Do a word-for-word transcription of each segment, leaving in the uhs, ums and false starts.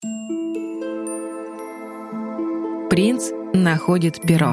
Принц находит перо.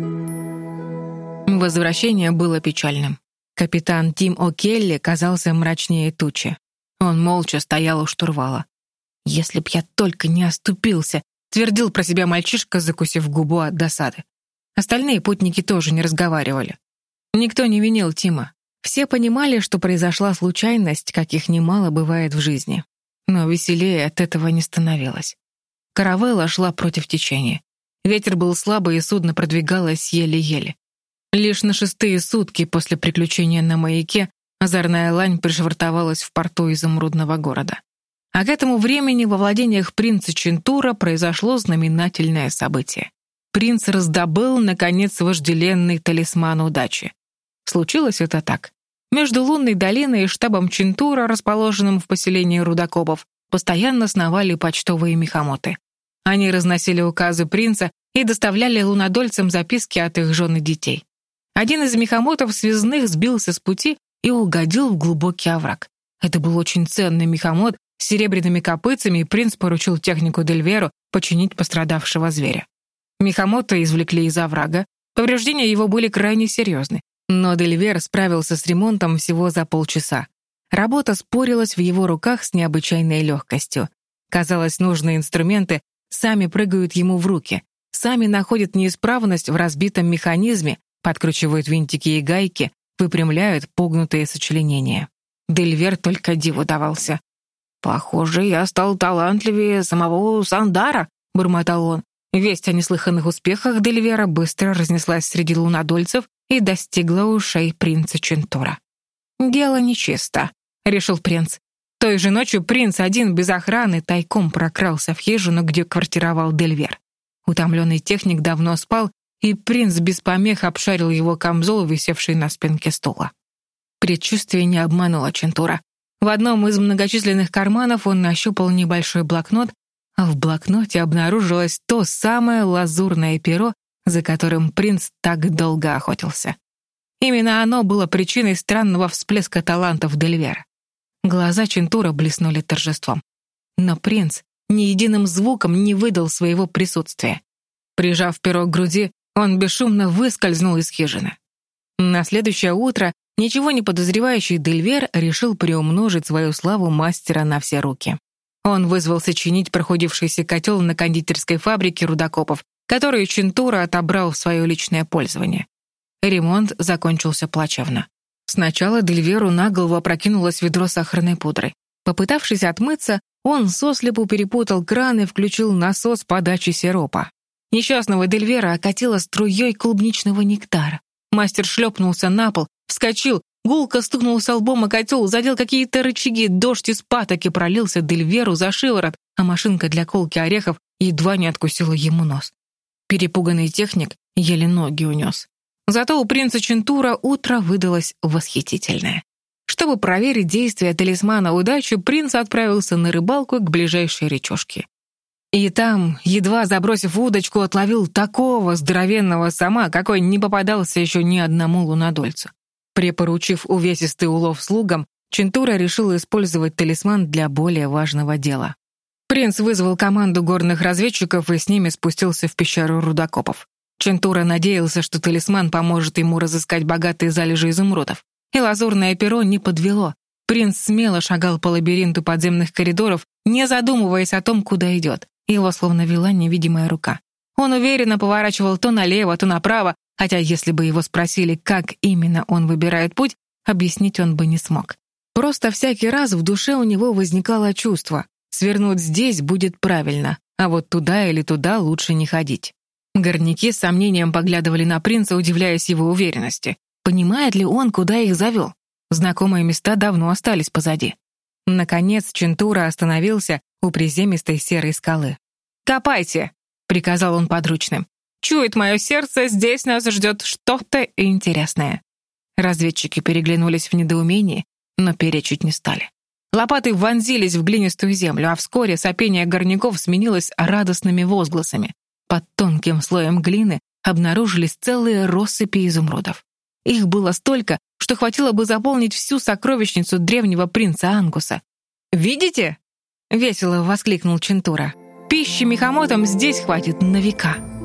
Возвращение было печальным. Капитан Тим О'Келли казался мрачнее тучи. Он молча стоял у штурвала. «Если б я только не оступился», — твердил про себя мальчишка, закусив губу от досады. Остальные путники тоже не разговаривали. Никто не винил Тима. Все понимали, что произошла случайность, каких немало бывает в жизни. Но веселее от этого не становилось. Каравелла шла против течения. Ветер был слабый, и судно продвигалось еле-еле. Лишь на шестые сутки после приключения на маяке озорная лань пришвартовалась в порту изумрудного города. А к этому времени во владениях принца Чентура произошло знаменательное событие. Принц раздобыл, наконец, вожделенный талисман удачи. Случилось это так. Между лунной долиной и штабом Чентура, расположенным в поселении рудокопов, постоянно сновали почтовые мехамоты. Они разносили указы принца и доставляли лунодольцам записки от их жен и детей. Один из мехамотов связных сбился с пути и угодил в глубокий овраг. Это был очень ценный мехамот с серебряными копытцами, и принц поручил технику Дельверу починить пострадавшего зверя. Мехамота извлекли из оврага, повреждения его были крайне серьезны, но Дельвер справился с ремонтом всего за полчаса. Работа спорилась в его руках с необычайной легкостью. Казалось, нужные инструменты сами прыгают ему в руки, сами находят неисправность в разбитом механизме, подкручивают винтики и гайки, выпрямляют погнутые сочленения. Дельвер только диву давался. «Похоже, я стал талантливее самого Сандара», — бормотал он. Весть о неслыханных успехах Дельвера быстро разнеслась среди лунодольцев и достигла ушей принца Чентура. «Дело нечисто», — решил принц. Той же ночью принц один без охраны тайком прокрался в хижину, где квартировал Дельвер. Утомленный техник давно спал, и принц без помех обшарил его камзол, висевший на спинке стула. Предчувствие не обмануло Чентура. В одном из многочисленных карманов он нащупал небольшой блокнот, а в блокноте обнаружилось то самое лазурное перо, за которым принц так долго охотился. Именно оно было причиной странного всплеска талантов Дельвера. Глаза Чентура блеснули торжеством. Но принц ни единым звуком не выдал своего присутствия. Прижав перо к груди, он бесшумно выскользнул из хижины. На следующее утро ничего не подозревающий Дельвер решил приумножить свою славу мастера на все руки. Он вызвался чинить прохудившийся котел на кондитерской фабрике рудокопов, которую Чентура отобрал в свое личное пользование. Ремонт закончился плачевно. Сначала Дельверу на голову опрокинулось ведро сахарной пудры. Попытавшись отмыться, он сослепу перепутал кран и включил насос подачи сиропа. Несчастного Дельвера окатило струей клубничного нектара. Мастер шлепнулся на пол, вскочил, гулко стукнулся лбом о котел, задел какие-то рычаги, дождь из патоки пролился Дельверу за шиворот, а машинка для колки орехов едва не откусила ему нос. Перепуганный техник еле ноги унес. Зато у принца Чентура утро выдалось восхитительное. Чтобы проверить действие талисмана удачи, принц отправился на рыбалку к ближайшей речушке. И там, едва забросив удочку, отловил такого здоровенного сома, какой не попадался еще ни одному лунодольцу. Припоручив увесистый улов слугам, Чентура решил использовать талисман для более важного дела. Принц вызвал команду горных разведчиков и с ними спустился в пещеру рудокопов. Чентура надеялся, что талисман поможет ему разыскать богатые залежи изумрудов. И лазурное перо не подвело. Принц смело шагал по лабиринту подземных коридоров, не задумываясь о том, куда идет. Его словно вела невидимая рука. Он уверенно поворачивал то налево, то направо, хотя если бы его спросили, как именно он выбирает путь, объяснить он бы не смог. Просто всякий раз в душе у него возникало чувство: свернуть здесь будет правильно, а вот туда или туда лучше не ходить. Горняки с сомнением поглядывали на принца, удивляясь его уверенности. Понимает ли он, куда их завел? Знакомые места давно остались позади. Наконец Чентура остановился у приземистой серой скалы. «Копайте!» — приказал он подручным. «Чует мое сердце, здесь нас ждет что-то интересное». Разведчики переглянулись в недоумении, но перечить не стали. Лопаты вонзились в глинистую землю, а вскоре сопение горняков сменилось радостными возгласами. Под тонким слоем глины обнаружились целые россыпи изумрудов. Их было столько, что хватило бы заполнить всю сокровищницу древнего принца Ангуса. «Видите?» — весело воскликнул Чентура. «Пищи мехамотам здесь хватит на века».